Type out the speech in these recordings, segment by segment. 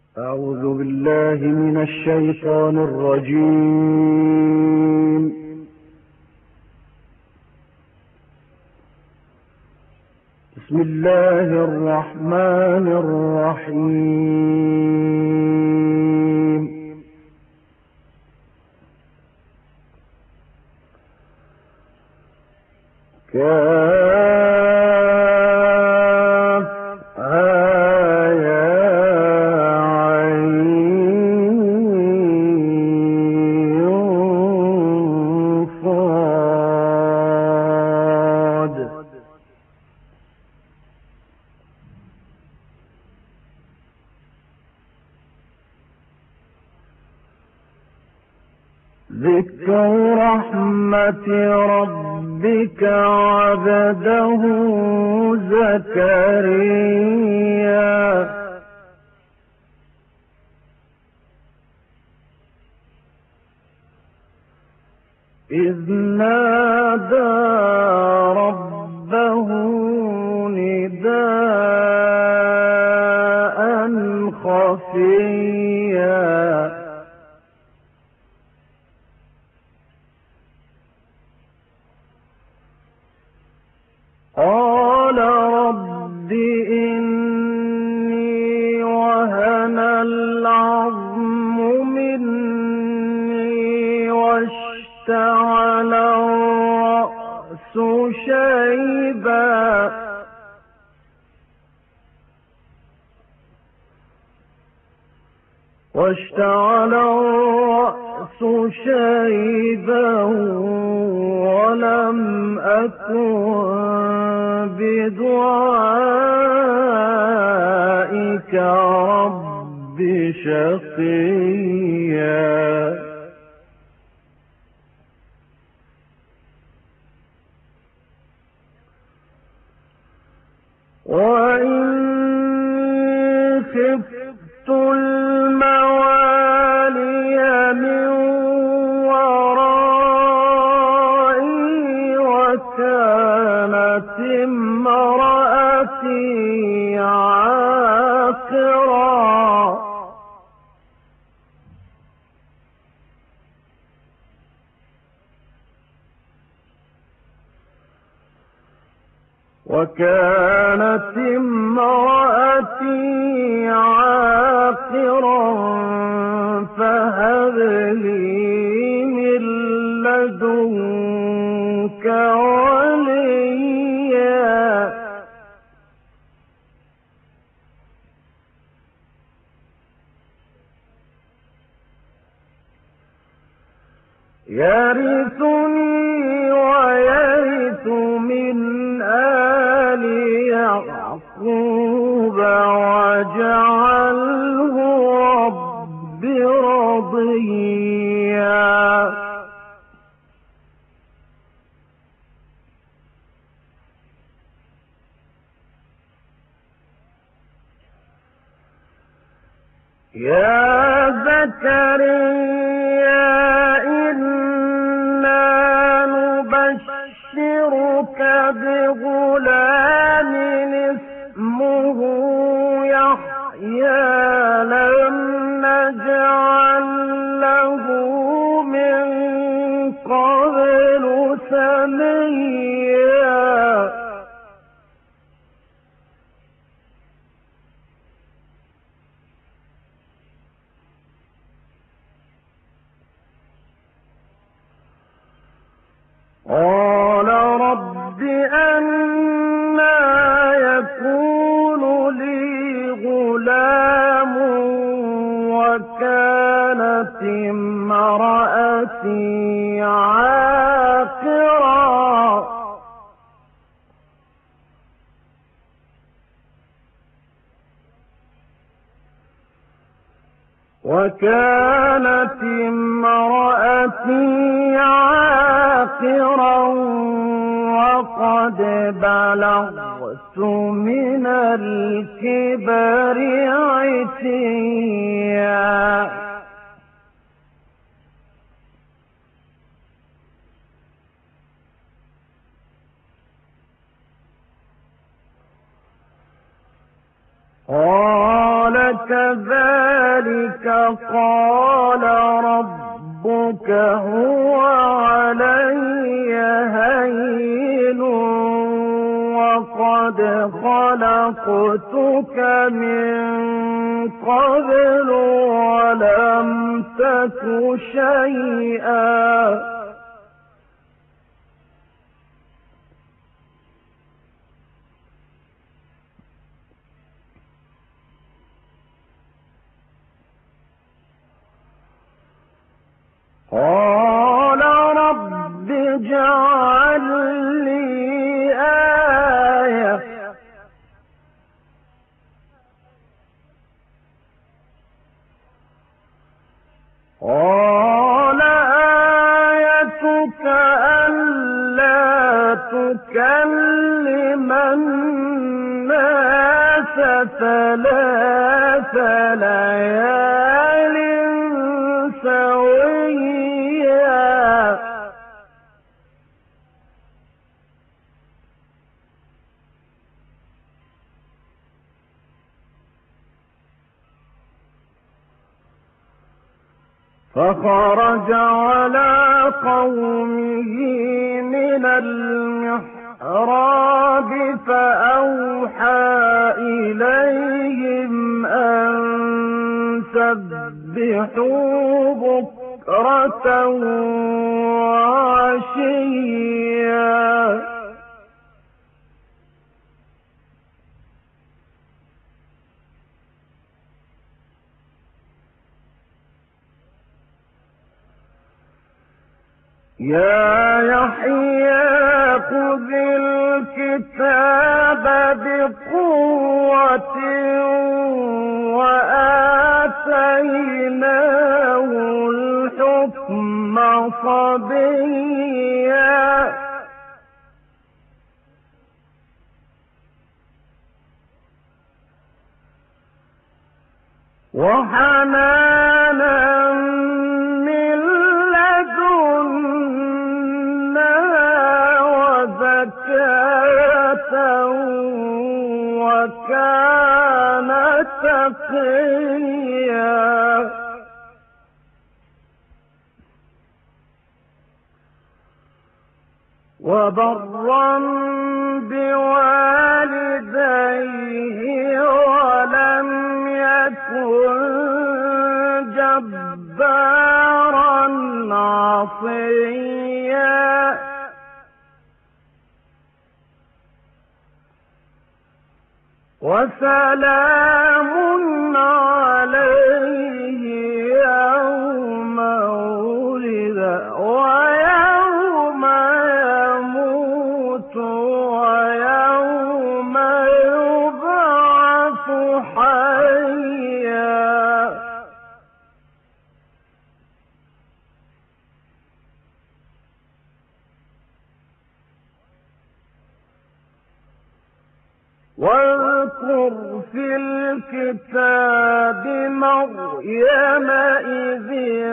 أعوذ بالله من الشيطان الرجيم. بسم الله الرحمن الرحيم. ذكر رحمة ربك عبده زكريا إذ نادى ربه نداء خفيا قال رب إني وهن العظم مني واشتعل الرأس شيبا ولم أكن بدعائك رب شقيا وإني خفت الموالي من ورائي وكانت امرأتي عاقرا فهب لي من لدنك وليا يرثني ويرث من آل يعقوب واجعله رب رضيا يا زكريا إنا نبشرك بغلام اسمه يحيى لم نجعل له من قبل سميا قال رب أنى يكون لي غلام وكانت امرأتي عاقرا وقد بلغت من الكبر عتيا قال كذلك قال ربك هو علي هين وقد خلقتك من قبل ولم تك شيئا قال رب اجعل لي آية قال آيتك ألا تكلم الناس 3 ليال سويا فخرج على قومه من المحراب فأوحى إليهم أن سبحوا بكرة وعشيا يا يحيى خذ الكتاب بقوة وآتيناه الحكم صبيا وحنانا من لدنا وزكاة وكان تقيا وبرا بوالديه ولم يكن جبارا عصيا وسلام عليه يوم ولد ويوم يموت ويوم يبعث حيا واذكر في الكتاب مريم إذ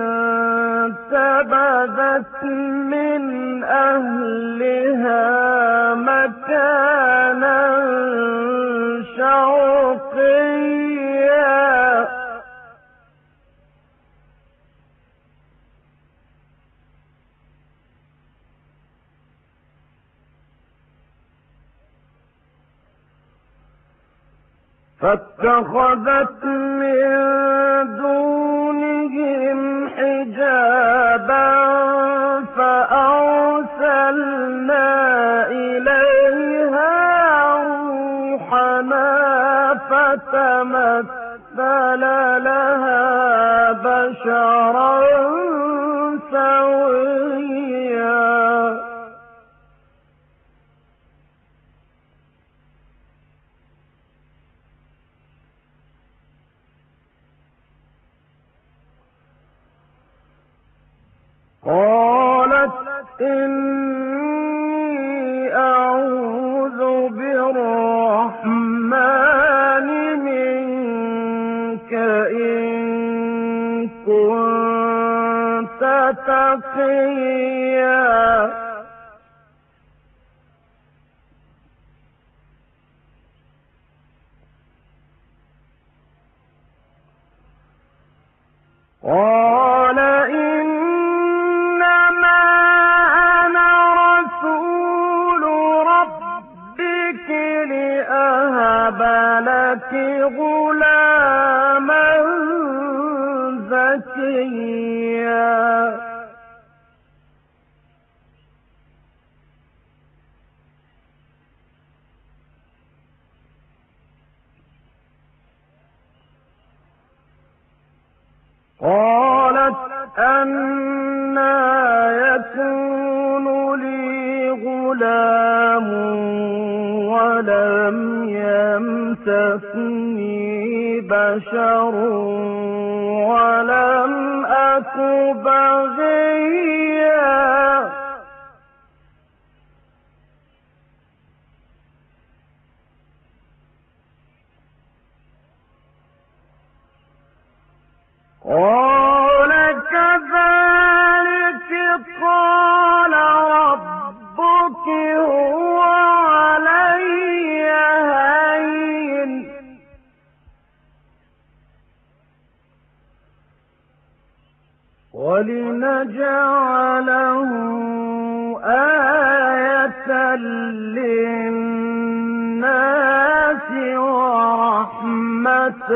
انتبذت من أهلها مكانا شرقيا فاتخذت من دونهم حجابا فأرسلنا إليها روحنا فتمثل لها بشرا سويا قالت إني أعوذ بالرحمن منك إن كنت تقيا قال إنما أنا رسول ربك لأهب لك غلاما زكيا. قالت أنى يكون لي غلام ولم يمسسني بشر ولم أك بغيا. قال كذلك قال ربك هو علي هين ولنجعله آية للناس ورحمة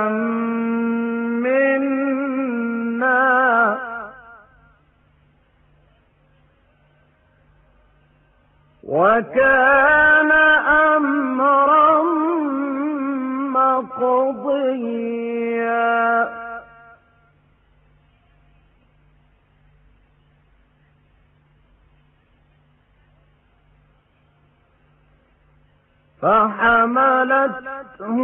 منا وكان أمرا مقضيا. فحملته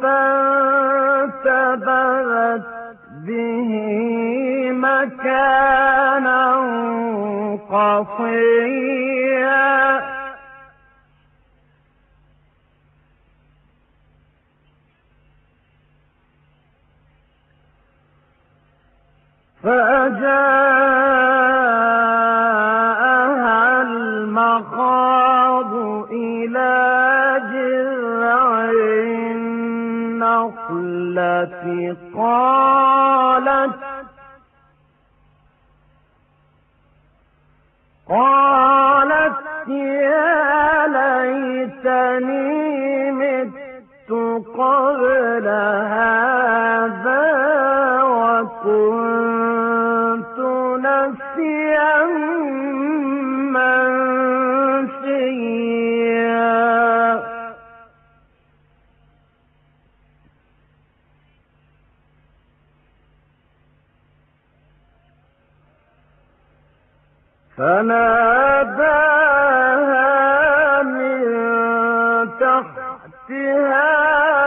فانتبذت به مكانا قصيا. فأجاءها المخاض إلى جذع النخلة قالت يا ليتني مت قبل هذا وكنت نسيا منسيا. فناداها من تحتها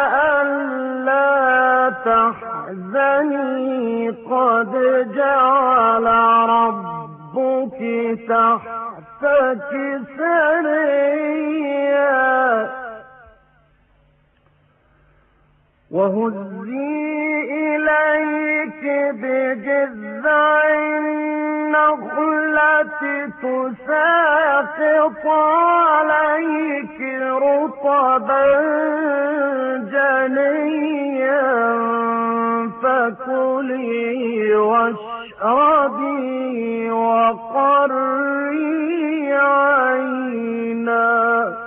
ألا تحزني قد جعل ربك تحتك سريا وهزي إليك بجذع النخلة تساقط عليك رطبا جنيا فكلي واشربي وقري عينا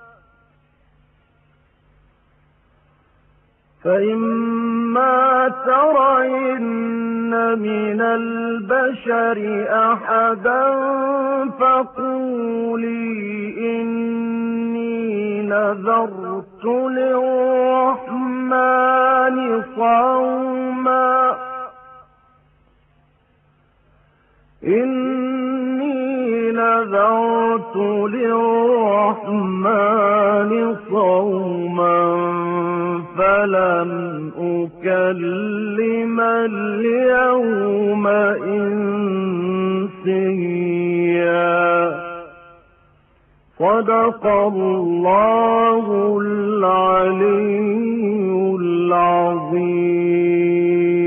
فإما ترين من البشر أحدا فقولي إني نذرت للرحمن صوما إني نذرت للرحمن صوما فلن أكلم اليوم إنسيا. صدق الله العلي العظيم.